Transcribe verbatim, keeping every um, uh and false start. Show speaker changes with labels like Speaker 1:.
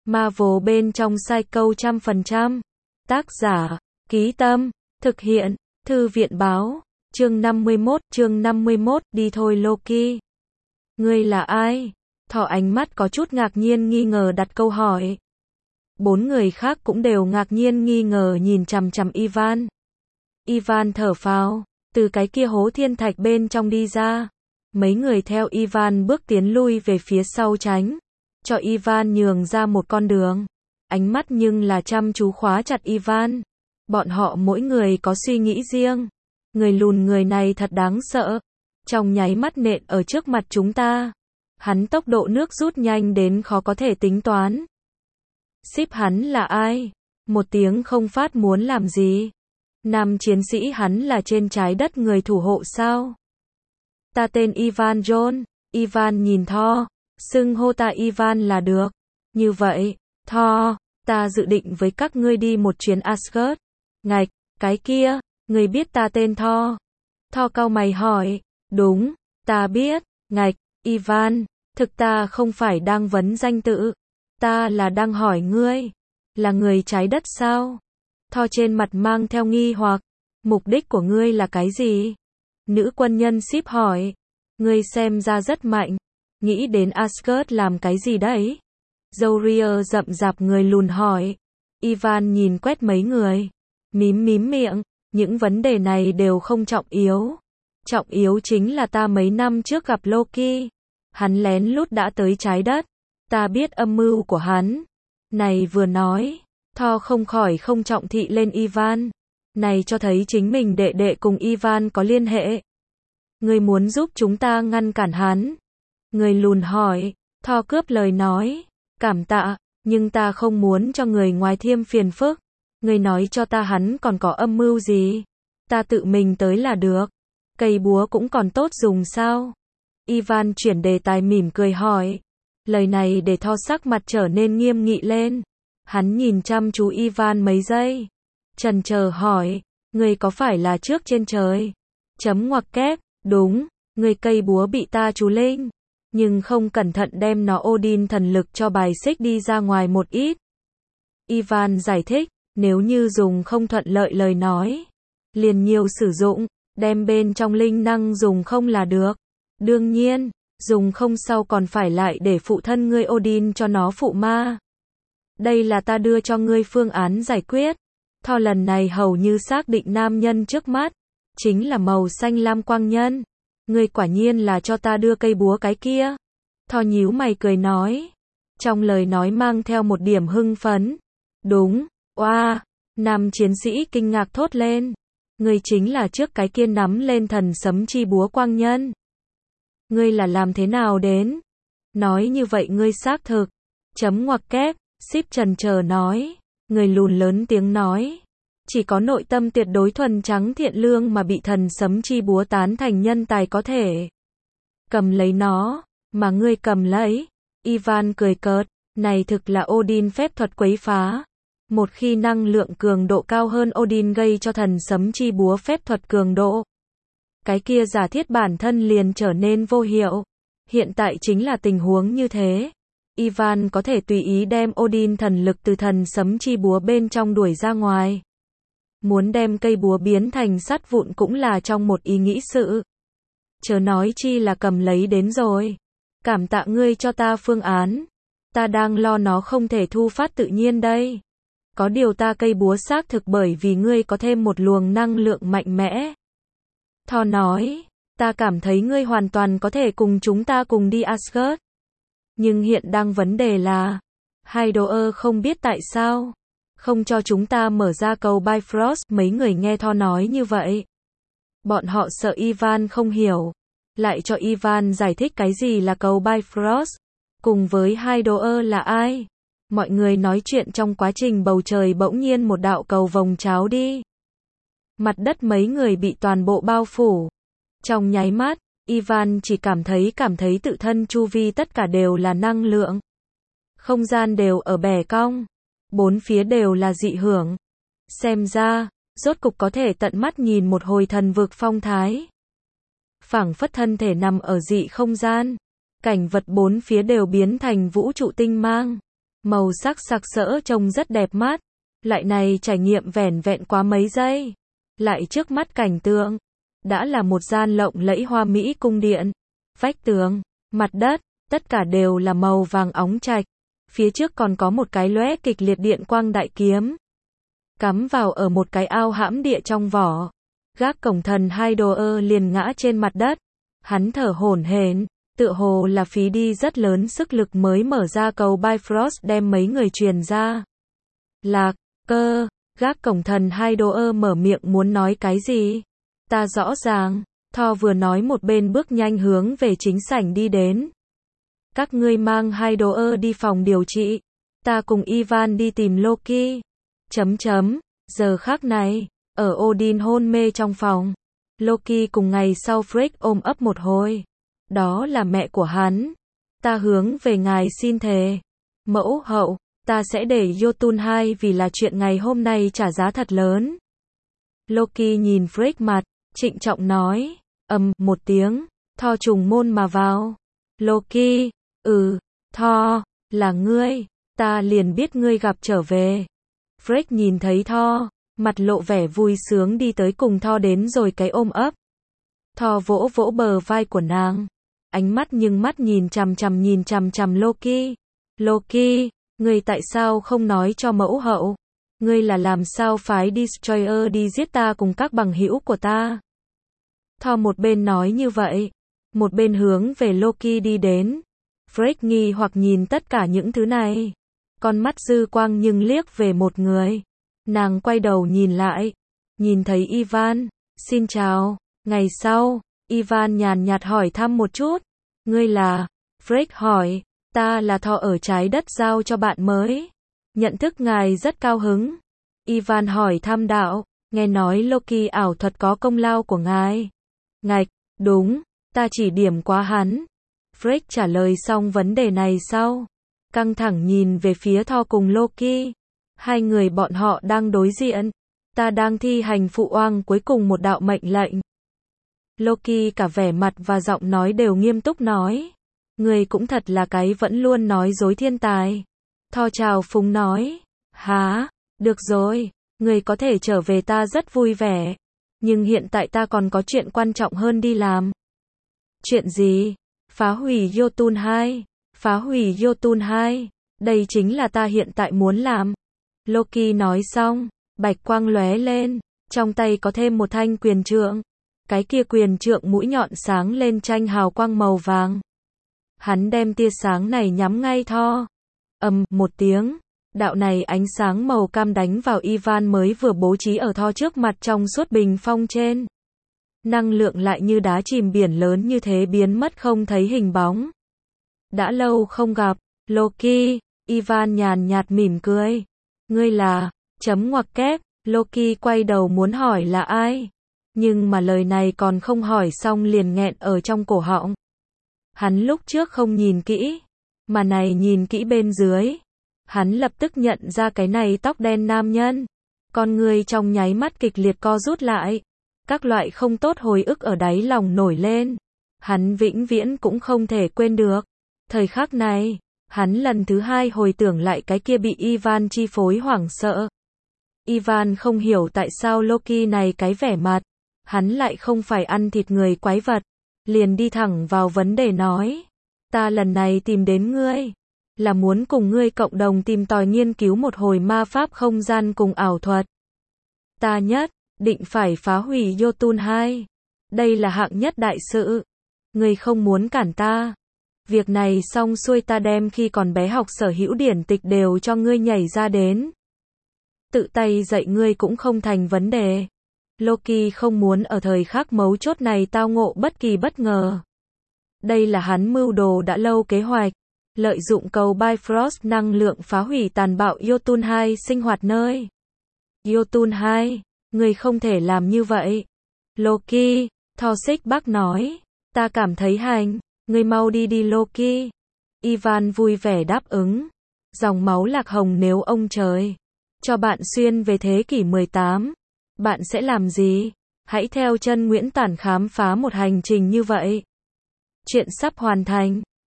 Speaker 1: Marvel bên trong Psycho trăm phần trăm. Tác giả, Ký Tâm, thực hiện, Thư viện báo, chương năm mươi mốt, chương năm mươi mốt, đi thôi Loki. Ngươi là ai? Thỏ ánh mắt có chút ngạc nhiên nghi ngờ đặt câu hỏi. Bốn người khác cũng đều ngạc nhiên nghi ngờ nhìn chằm chằm Ivan. Ivan thở phào, từ cái kia hố thiên thạch bên trong đi ra. Mấy người theo Ivan bước tiến lui về phía sau tránh, cho Ivan nhường ra một con đường. Ánh mắt nhưng là chăm chú khóa chặt Ivan. Bọn họ mỗi người có suy nghĩ riêng. Người lùn người này thật đáng sợ. Trong nháy mắt nện ở trước mặt chúng ta. Hắn tốc độ nước rút nhanh đến khó có thể tính toán. Ship hắn là ai? Một tiếng không phát muốn làm gì? Nam chiến sĩ hắn là trên trái đất người thủ hộ sao? Ta tên Ivan John. Ivan nhìn Thor. Xưng hô ta Ivan là được. Như vậy, Thor, ta dự định với các ngươi đi một chuyến Asgard. Ngạch, cái kia, ngươi biết ta tên Thor? Thor cau mày hỏi. Đúng, ta biết. Ngạch, Ivan, thực ta không phải đang vấn danh tự. Ta là đang hỏi ngươi. Là người trái đất sao? Thor trên mặt mang theo nghi hoặc. Mục đích của ngươi là cái gì? Nữ quân nhân ship hỏi. Ngươi xem ra rất mạnh. Nghĩ đến Asgard làm cái gì đấy? Zorier rậm rạp người lùn hỏi. Ivan nhìn quét mấy người. Mím mím miệng. Những vấn đề này đều không trọng yếu. Trọng yếu chính là ta mấy năm trước gặp Loki. Hắn lén lút đã tới trái đất. Ta biết âm mưu của hắn. Này vừa nói. Thor không khỏi không trọng thị lên Ivan. Này cho thấy chính mình đệ đệ cùng Ivan có liên hệ. Ngươi muốn giúp chúng ta ngăn cản hắn? Người lùn hỏi. Thor cướp lời nói. Cảm tạ, nhưng ta không muốn cho người ngoài thêm phiền phức. Ngươi nói cho ta hắn còn có âm mưu gì? Ta tự mình tới là được. Cây búa cũng còn tốt dùng sao? Ivan chuyển đề tài mỉm cười hỏi. Lời này để Thor sắc mặt trở nên nghiêm nghị lên. Hắn nhìn chăm chú Ivan mấy giây. Chần chờ hỏi. Ngươi có phải là trước trên trời? Chấm ngoặc kép. Đúng, ngươi cây búa bị ta chú linh. Nhưng không cẩn thận đem nó Odin thần lực cho bài xích đi ra ngoài một ít. Ivan giải thích. Nếu như dùng không thuận lợi lời nói. Liền nhiều sử dụng. Đem bên trong linh năng dùng không là được. Đương nhiên, dùng không sau còn phải lại để phụ thân ngươi Odin cho nó phụ ma. Đây là ta đưa cho ngươi phương án giải quyết. Thor lần này hầu như xác định nam nhân trước mắt. Chính là màu xanh lam quang nhân. Ngươi quả nhiên là cho ta đưa cây búa cái kia. Thor nhíu mày cười nói. Trong lời nói mang theo một điểm hưng phấn. Đúng, oa, wow. Nam chiến sĩ kinh ngạc thốt lên. Ngươi chính là trước cái kia nắm lên thần sấm chi búa quang nhân. Ngươi là làm thế nào đến? Nói như vậy ngươi xác thực. Chấm ngoặc kép, ship trần chờ nói. Người lùn lớn tiếng nói. Chỉ có nội tâm tuyệt đối thuần trắng thiện lương mà bị thần sấm chi búa tán thành nhân tài có thể cầm lấy nó, mà ngươi cầm lấy. Ivan cười cợt, này thực là Odin phép thuật quấy phá. Một khi năng lượng cường độ cao hơn Odin gây cho thần sấm chi búa phép thuật cường độ. Cái kia giả thiết bản thân liền trở nên vô hiệu. Hiện tại chính là tình huống như thế. Ivan có thể tùy ý đem Odin thần lực từ thần sấm chi búa bên trong đuổi ra ngoài. Muốn đem cây búa biến thành sắt vụn cũng là trong một ý nghĩ sự. Chớ nói chi là cầm lấy đến rồi. Cảm tạ ngươi cho ta phương án. Ta đang lo nó không thể thu phát tự nhiên đây. Có điều ta cây búa xác thực bởi vì ngươi có thêm một luồng năng lượng mạnh mẽ. Thor nói, ta cảm thấy ngươi hoàn toàn có thể cùng chúng ta cùng đi Asgard. Nhưng hiện đang vấn đề là, Hydor không biết tại sao không cho chúng ta mở ra cầu Bifrost. Mấy người nghe Thor nói như vậy. Bọn họ sợ Ivan không hiểu. Lại cho Ivan giải thích cái gì là cầu Bifrost. Cùng với Hydor là ai. Mọi người nói chuyện trong quá trình bầu trời bỗng nhiên một đạo cầu vồng cháo đi. Mặt đất mấy người bị toàn bộ bao phủ. Trong nháy mắt, Ivan chỉ cảm thấy cảm thấy tự thân chu vi tất cả đều là năng lượng. Không gian đều ở bẻ cong. Bốn phía đều là dị hưởng. Xem ra, rốt cục có thể tận mắt nhìn một hồi thần vực phong thái. Phảng phất thân thể nằm ở dị không gian. Cảnh vật bốn phía đều biến thành vũ trụ tinh mang. Màu sắc sặc sỡ trông rất đẹp mắt. Lại này trải nghiệm vẻn vẹn quá mấy giây. Lại trước mắt cảnh tượng. Đã là một gian lộng lẫy hoa mỹ cung điện. Vách tường, mặt đất, tất cả đều là màu vàng óng trạch. Phía trước còn có một cái lóe kịch liệt điện quang đại kiếm. Cắm vào ở một cái ao hãm địa trong vỏ. Gác cổng thần hai đồ ơ liền ngã trên mặt đất. Hắn thở hổn hển, tựa hồ là phí đi rất lớn sức lực mới mở ra cầu Bifrost đem mấy người truyền ra. Lạc, cơ, gác cổng thần hai đồ ơ mở miệng muốn nói cái gì? Ta rõ ràng, Thor vừa nói một bên bước nhanh hướng về chính sảnh đi đến. Các ngươi mang hai đồ ơ đi phòng điều trị. Ta cùng Ivan đi tìm Loki. Chấm chấm, giờ khắc này, ở Odin hôn mê trong phòng. Loki cùng ngày sau Frigg ôm ấp một hồi. Đó là mẹ của hắn. Ta hướng về ngài xin thề. Mẫu hậu, ta sẽ để Jotun hai vì là chuyện ngày hôm nay trả giá thật lớn. Loki nhìn Frigg mặt, trịnh trọng nói, ầm một tiếng, Thor trùng môn mà vào. Loki, ừ, Thor, là ngươi, ta liền biết ngươi gặp trở về. Frigg nhìn thấy Thor, mặt lộ vẻ vui sướng đi tới cùng Thor đến rồi cái ôm ấp. Thor vỗ vỗ bờ vai của nàng, ánh mắt nhưng mắt nhìn chằm chằm nhìn chằm chằm Loki. Loki, ngươi tại sao không nói cho mẫu hậu? Ngươi là làm sao phái Destroyer đi giết ta cùng các bằng hữu của ta? Thor một bên nói như vậy, một bên hướng về Loki đi đến. Frigg nghi hoặc nhìn tất cả những thứ này. Con mắt dư quang nhưng liếc về một người. Nàng quay đầu nhìn lại, nhìn thấy Ivan. Xin chào. Ngày sau, Ivan nhàn nhạt hỏi thăm một chút. Ngươi là? Frigg hỏi. Ta là Thor ở trái đất giao cho bạn mới. Nhận thức ngài rất cao hứng. Ivan hỏi thăm đạo. Nghe nói Loki ảo thuật có công lao của ngài. Ngạch, đúng, ta chỉ điểm quá hắn. Frigg trả lời xong vấn đề này sau. Căng thẳng nhìn về phía Thor cùng Loki. Hai người bọn họ đang đối diện. Ta đang thi hành phụ oang cuối cùng một đạo mệnh lệnh. Loki cả vẻ mặt và giọng nói đều nghiêm túc nói. Người cũng thật là cái vẫn luôn nói dối thiên tài. Thor chào phúng nói. Hả, được rồi, người có thể trở về ta rất vui vẻ. Nhưng hiện tại ta còn có chuyện quan trọng hơn đi làm. Chuyện gì? Phá hủy Jotun hai. Phá hủy Jotun hai. Đây chính là ta hiện tại muốn làm. Loki nói xong, bạch quang lóe lên, trong tay có thêm một thanh quyền trượng. Cái kia quyền trượng mũi nhọn sáng lên tranh hào quang màu vàng. Hắn đem tia sáng này nhắm ngay Thor. Ầm, một tiếng, đạo này ánh sáng màu cam đánh vào Ivan mới vừa bố trí ở Thor trước mặt trong suốt bình phong trên. Năng lượng lại như đá chìm biển lớn như thế biến mất không thấy hình bóng. Đã lâu không gặp, Loki, Ivan nhàn nhạt mỉm cười. Ngươi là, chấm ngoặc kép, Loki quay đầu muốn hỏi là ai. Nhưng mà lời này còn không hỏi xong liền nghẹn ở trong cổ họng. Hắn lúc trước không nhìn kỹ, mà này nhìn kỹ bên dưới. Hắn lập tức nhận ra cái này tóc đen nam nhân. Con người trong nháy mắt kịch liệt co rút lại. Các loại không tốt hồi ức ở đáy lòng nổi lên. Hắn vĩnh viễn cũng không thể quên được. Thời khắc này, hắn lần thứ hai hồi tưởng lại cái kia bị Ivan chi phối hoảng sợ. Ivan không hiểu tại sao Loki này cái vẻ mặt. Hắn lại không phải ăn thịt người quái vật. Liền đi thẳng vào vấn đề nói. Ta lần này tìm đến ngươi. Là muốn cùng ngươi cộng đồng tìm tòi nghiên cứu một hồi ma pháp không gian cùng ảo thuật. Ta nhất định phải phá hủy Jotun hai. Đây là hạng nhất đại sự. Ngươi không muốn cản ta. Việc này xong xuôi ta đem khi còn bé học sở hữu điển tịch đều cho ngươi nhảy ra đến. Tự tay dạy ngươi cũng không thành vấn đề. Loki không muốn ở thời khắc mấu chốt này tao ngộ bất kỳ bất ngờ. Đây là hắn mưu đồ đã lâu kế hoạch. Lợi dụng cầu Bifrost năng lượng phá hủy tàn bạo Jotun hai sinh hoạt nơi. Jotun hai, ngươi không thể làm như vậy. Loki, Thor xích bác nói. Ta cảm thấy hành, ngươi mau đi đi Loki. Ivan vui vẻ đáp ứng. Dòng máu lạc hồng nếu ông trời cho bạn xuyên về thế kỷ mười tám. Bạn sẽ làm gì? Hãy theo chân Nguyễn Tản khám phá một hành trình như vậy. Chuyện sắp hoàn thành.